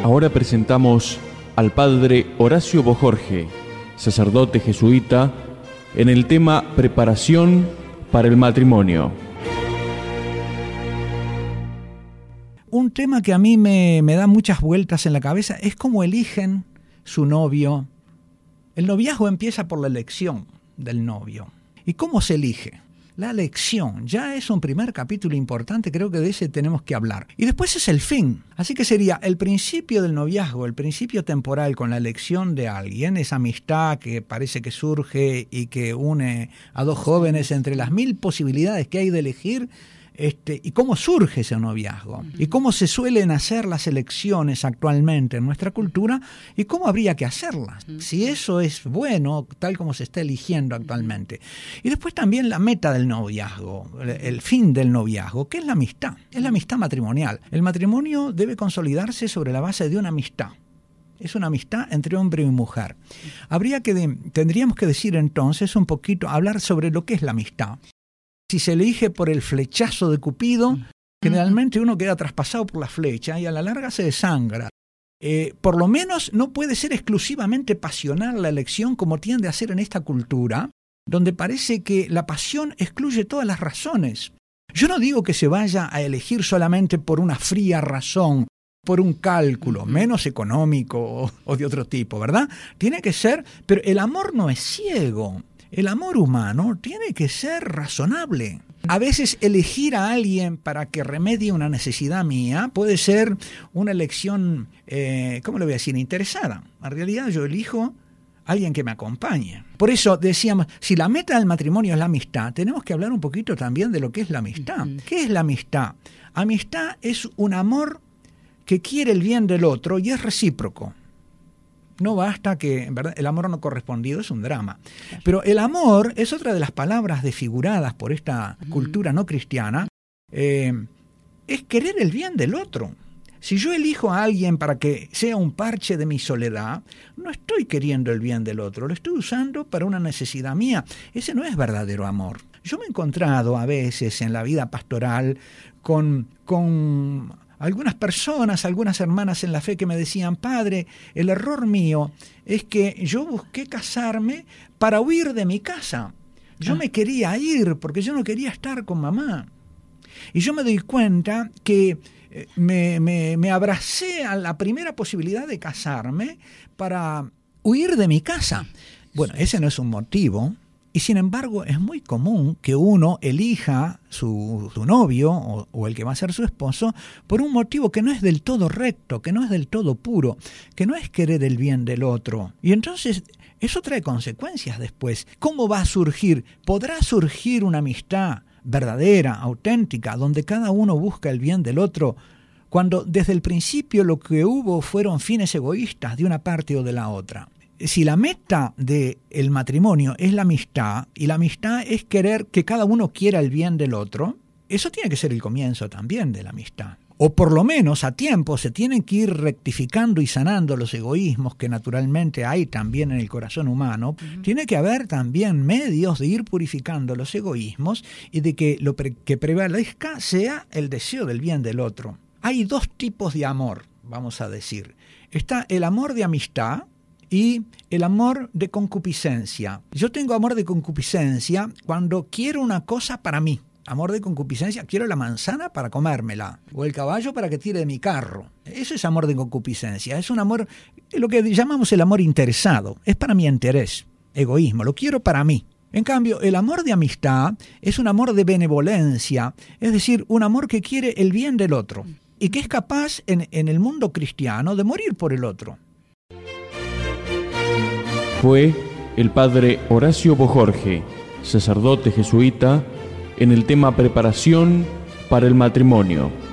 Ahora presentamos al padre Horacio Bojorge, sacerdote jesuita, en el tema Preparación para el matrimonio. Un tema que a mí me da muchas vueltas en la cabeza es cómo eligen su novio. El noviazgo empieza por la elección del novio. ¿Y cómo se elige? La elección ya es un primer capítulo importante, creo que de ese tenemos que hablar. Y después es el fin. Así que sería el principio del noviazgo, el principio temporal con la elección de alguien, esa amistad que parece que surge y que une a dos jóvenes entre las mil posibilidades que hay de elegir. Y cómo surge ese noviazgo, y cómo se suelen hacer las elecciones actualmente en nuestra cultura, y cómo habría que hacerlas, si eso es bueno, tal como se está eligiendo actualmente. Y después también la meta del noviazgo, el fin del noviazgo, que es la amistad matrimonial. El matrimonio debe consolidarse sobre la base de una amistad. Es una amistad entre hombre y mujer. Tendríamos que decir entonces un poquito, hablar sobre lo que es la amistad. Si se elige por el flechazo de Cupido, generalmente uno queda traspasado por la flecha y a la larga se desangra. Por lo menos no puede ser exclusivamente pasional la elección como tiende a ser en esta cultura, donde parece que la pasión excluye todas las razones. Yo no digo que se vaya a elegir solamente por una fría razón, por un cálculo menos económico o de otro tipo, ¿verdad? Tiene que ser, pero el amor no es ciego. El amor humano tiene que ser razonable. A veces elegir a alguien para que remedie una necesidad mía puede ser una elección, ¿cómo le voy a decir?, interesada. En realidad yo elijo a alguien que me acompañe. Por eso decíamos, si la meta del matrimonio es la amistad, tenemos que hablar un poquito también de lo que es la amistad. ¿Qué es la amistad? Amistad es un amor que quiere el bien del otro y es recíproco. No basta que, en verdad, el amor no correspondido es un drama. Pero el amor es otra de las palabras desfiguradas por esta cultura no cristiana. Es querer el bien del otro. Si yo elijo a alguien para que sea un parche de mi soledad, no estoy queriendo el bien del otro, lo estoy usando para una necesidad mía. Ese no es verdadero amor. Yo me he encontrado a veces en la vida pastoral con algunas personas, algunas hermanas en la fe que me decían, padre, el error mío es que yo busqué casarme para huir de mi casa. Yo me quería ir porque yo no quería estar con mamá. Y yo me doy cuenta que me abracé a la primera posibilidad de casarme para huir de mi casa. Bueno, ese no es un motivo. Y sin embargo es muy común que uno elija su novio o el que va a ser su esposo por un motivo que no es del todo recto, que no es del todo puro, que no es querer el bien del otro. Y entonces eso trae consecuencias después. ¿Cómo va a surgir? ¿Podrá surgir una amistad verdadera, auténtica, donde cada uno busca el bien del otro, cuando desde el principio lo que hubo fueron fines egoístas de una parte o de la otra? Si la meta del matrimonio es la amistad, y la amistad es querer que cada uno quiera el bien del otro, eso tiene que ser el comienzo también de la amistad. O por lo menos a tiempo se tienen que ir rectificando y sanando los egoísmos que naturalmente hay también en el corazón humano. Tiene que haber también medios de ir purificando los egoísmos y de que lo que prevalezca sea el deseo del bien del otro. Hay dos tipos de amor, vamos a decir. Está el amor de amistad y el amor de concupiscencia. Yo tengo amor de concupiscencia cuando quiero una cosa para mí. Amor de concupiscencia, quiero la manzana para comérmela, o el caballo para que tire de mi carro. Eso es amor de concupiscencia. Es un amor, lo que llamamos el amor interesado. Es para mi interés, egoísmo, lo quiero para mí. En cambio, el amor de amistad es un amor de benevolencia, es decir, un amor que quiere el bien del otro y que es capaz en el mundo cristiano de morir por el otro. Fue el padre Horacio Bojorge, sacerdote jesuita, en el tema Preparación para el matrimonio.